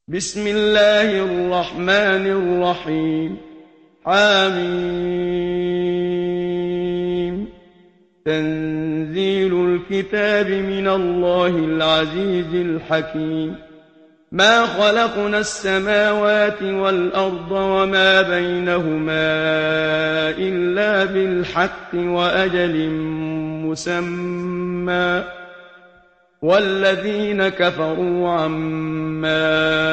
بسم الله الرحمن الرحيم. حميم. تنزيل الكتاب من الله العزيز الحكيم. ما خلقنا السماوات والأرض وما بينهما إلا بالحق وأجل مسمى، والذين كفروا عما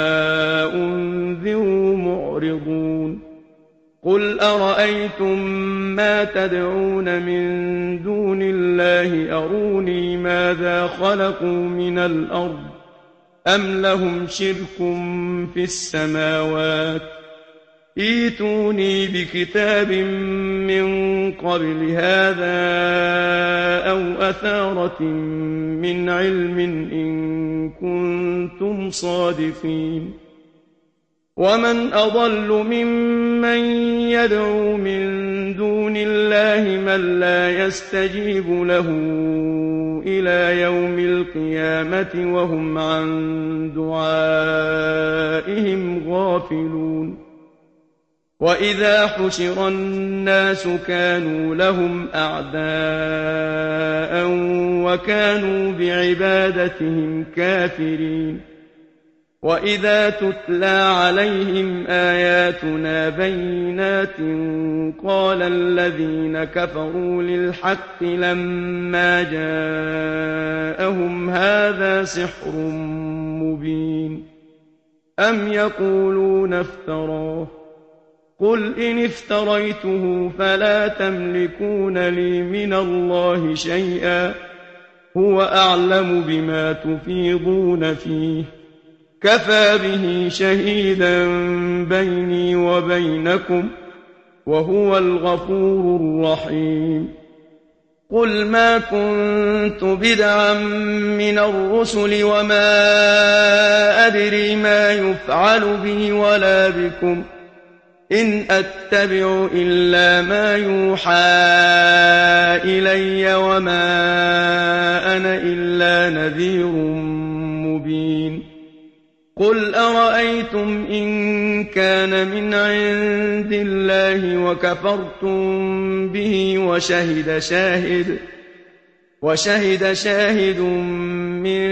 أنذروا معرضون. قل أرأيتم ما تدعون من دون الله أروني ماذا خلقوا من الأرض أم لهم شرك في السماوات، ائتوني بكتاب من قبل هذا أو أثارة من علم إن كنتم صادقين. ومن أضل ممن يدعو من دون الله من لا يستجيب له إلى يوم القيامة وهم عن دعائهم غافلون. وإذا حشر الناس كانوا لهم أعداء وكانوا بعبادتهم كافرين. وإذا تتلى عليهم آياتنا بينات قال الذين كفروا للحق لما جاءهم هذا سحر مبين. أم يقولون افتراه، قل إن افتريته فلا تملكون لي من الله شيئا، هو أعلم بما تفيضون فيه، كفى به شهيدا بيني وبينكم وهو الغفور الرحيم. قل ما كنت بدعا من الرسل وما أدري ما يفعل بي ولا بكم، إن أتبع إلا ما يوحى إلي وما أنا إلا نذير مبين. قل أرأيتم إن كان من عند الله وكفرتم به وشهد شاهد من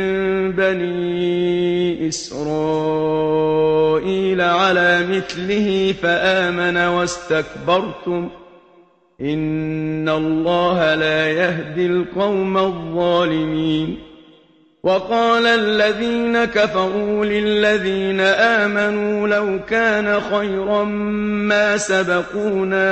بني إسرائيل على مثله فآمن واستكبرتم، إن الله لا يهدي القوم الظالمين. وقال الذين كفروا للذين آمنوا لو كان خيرا ما سبقونا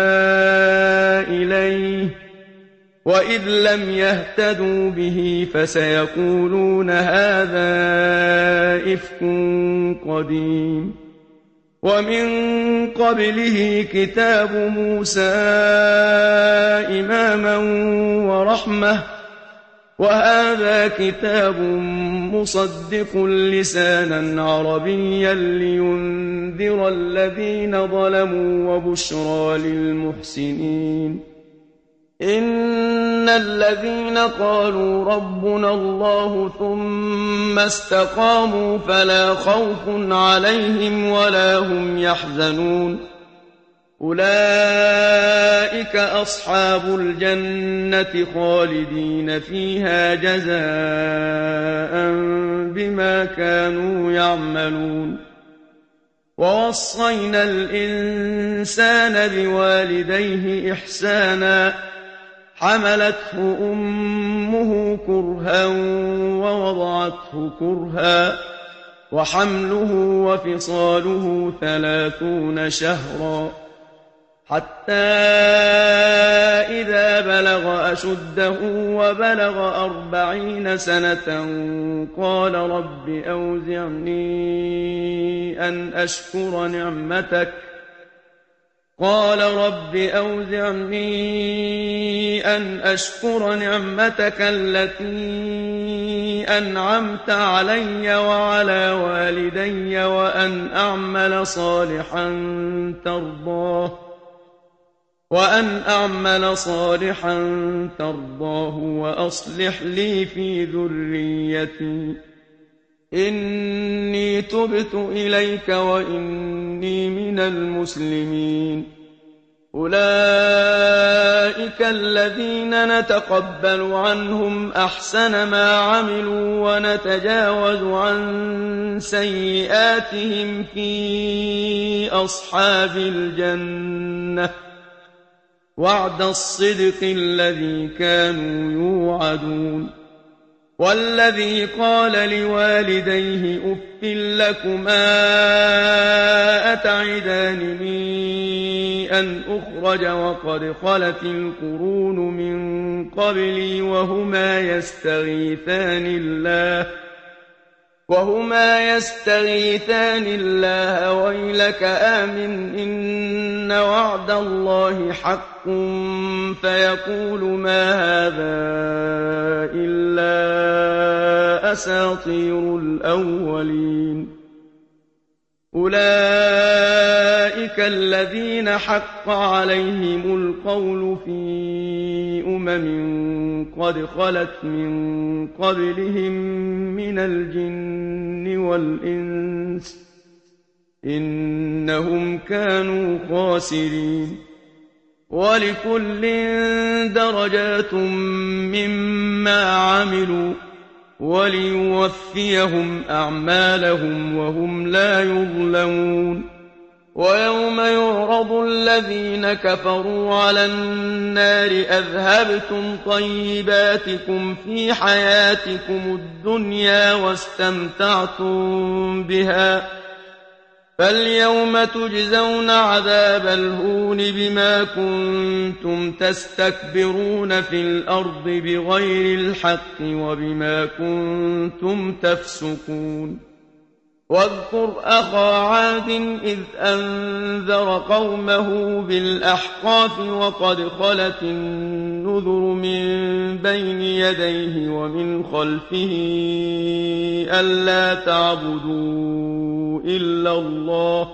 إليه، وإذ لم يهتدوا به فسيقولون هذا إفك قديم. ومن قبله كتاب موسى إماما ورحمة، وهذا كتاب مصدق لسانا عربيا لينذر الذين ظلموا وبشرى للمحسنين. إن الذين قالوا ربنا الله ثم استقاموا فلا خوف عليهم ولا هم يحزنون، أولئك أصحاب الجنة خالدين فيها جزاء بما كانوا يعملون. ووصينا الإنسان بوالديه إحسانا، حملته أمه كرها ووضعته كرها، وحمله وفصاله 30 شهرا، حتى إذا بلغ أشده وبلغ 40 سنة قال رب أوزعني أن أشكر نعمتك التي أنعمت علي وعلى والدي وأن أعمل صالحا ترضاه وأصلح لي في ذريتي إني إني تبت إليك وإني من المسلمين أولئك الذين نتقبل عنهم أحسن ما عملوا ونتجاوز عن سيئاتهم في أصحاب الجنة وعد الصدق الذي كانوا يوعدون والذي قال لوالديه أف لكما أتعدانني أن أخرج وقد خلت القرون من قبلي وهما يستغيثان الله ويلك آمن إن وعد الله حق فيقول ما هذا إلا أساطير الأولين أولئك الذين حق عليهم القول في قد خلت من قبلهم من الجن والإنس إنهم كانوا خاسرين ولكل درجات مما عملوا وليوفيهم أعمالهم وهم لا يظلمون ويوم يعرض الذين كفروا على النار أذهبتم طيباتكم في حياتكم الدنيا واستمتعتم بها فاليوم تجزون عذاب الهون بما كنتم تستكبرون في الأرض بغير الحق وبما كنتم تفسقون واذكر أخا عاد إذ أنذر قومه بالأحقاف وقد خلت النذر من بين يديه ومن خلفه ألا تعبدوا إلا الله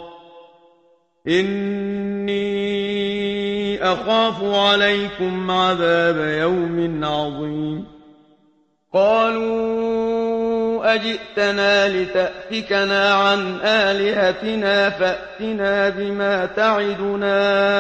إني أخاف عليكم عذاب يوم عظيم قالوا أجئتنا لتأفكنا عن آلهتنا فأتنا بما تعدنا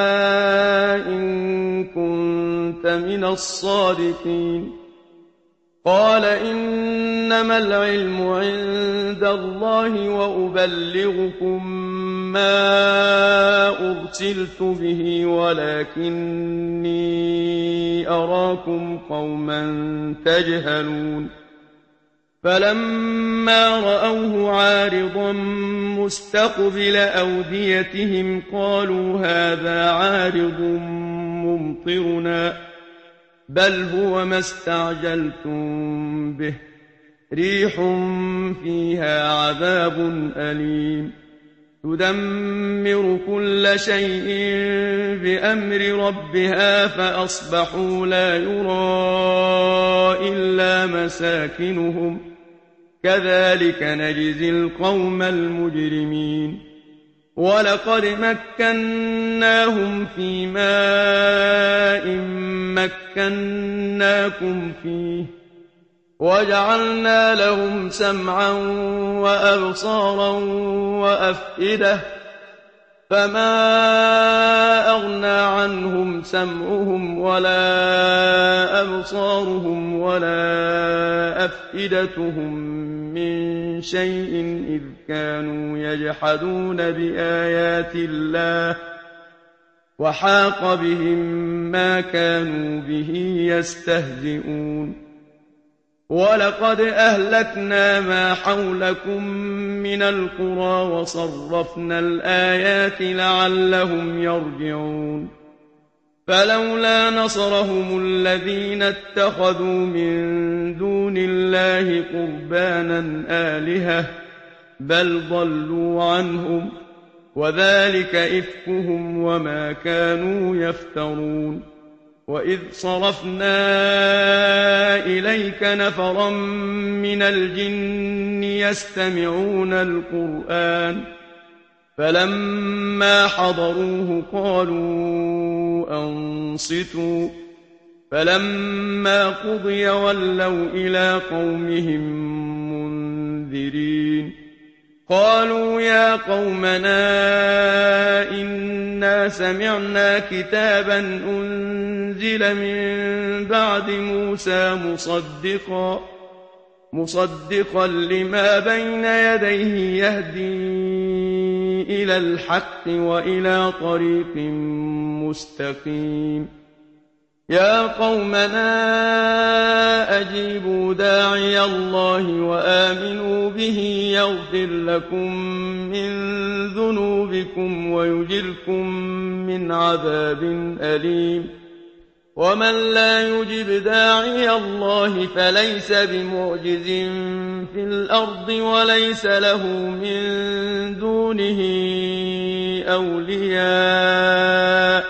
إن كنت من الصادقين قال إنما العلم عند الله وأبلغكم ما أرسلت به ولكني أراكم قوما تجهلون فلما رأوه عارضا مستقبل أوديتهم قالوا هذا عارض ممطرنا بل هو ما استعجلتم به ريح فيها عذاب أليم تدمر كل شيء بأمر ربها فأصبحوا لا يرى إلا مساكنهم كذلك نجزي القوم المجرمين ولقد مكناهم في ماء مكناكم فيه وجعلنا لهم سمعا وأبصارا وأفئدة فما أغنى عنهم سمعهم ولا أبصارهم ولا أفئدتهم من شيء إذ كانوا يجحدون بآيات الله وحاق بهم ما كانوا به يستهزئون ولقد أهلكنا ما حولكم من القرى وصرفنا الآيات لعلهم يرجعون فلولا نصرهم الذين اتخذوا من دون الله قربانا آلهة بل ضلوا عنهم وذلك إفكهم وما كانوا يفترون وإذ صرفنا إليك نفرا من الجن يستمعون القرآن فلما حضروه قالوا أنصتوا فلما قضي ولوا إلى قومهم منذرين قالوا يا قومنا إنا سمعنا كتابا أنزل من بعد موسى مصدقا لما بين يديه يهدي إلى الحق وإلى طريق مستقيم يا قومنا أجيبوا داعي الله وآمنوا به يغفر لكم من ذنوبكم ويجركم من عذاب أليم ومن لا يجب داعي الله فليس بمعجز في الأرض وليس له من دونه أولياء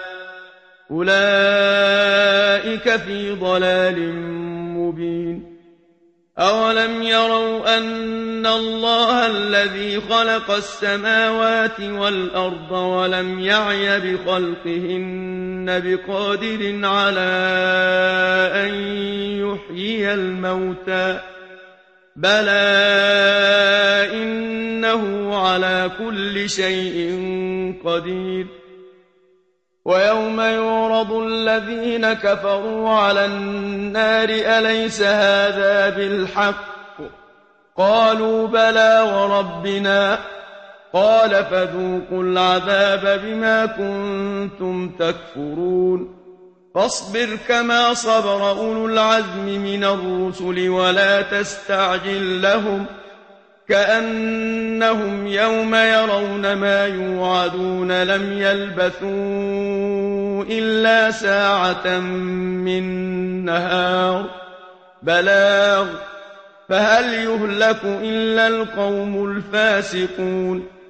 أولئك في ضلال مبين أولم يروا أن الله الذي خلق السماوات والأرض ولم يعي بخلقهن بقادر على أن يحيي الموتى بلى إنه على كل شيء قدير ويوم يعرض الذين كفروا على النار أليس هذا بالحق قالوا بلى وربنا قال فذوقوا العذاب بما كنتم تكفرون فاصبر كما صبر أولو العزم من الرسل ولا تستعجل لهم كأنهم يوم يرون ما يوعدون لم يلبثوا إلا ساعة من نهار بلاغ فهل يهلك إلا القوم الفاسقون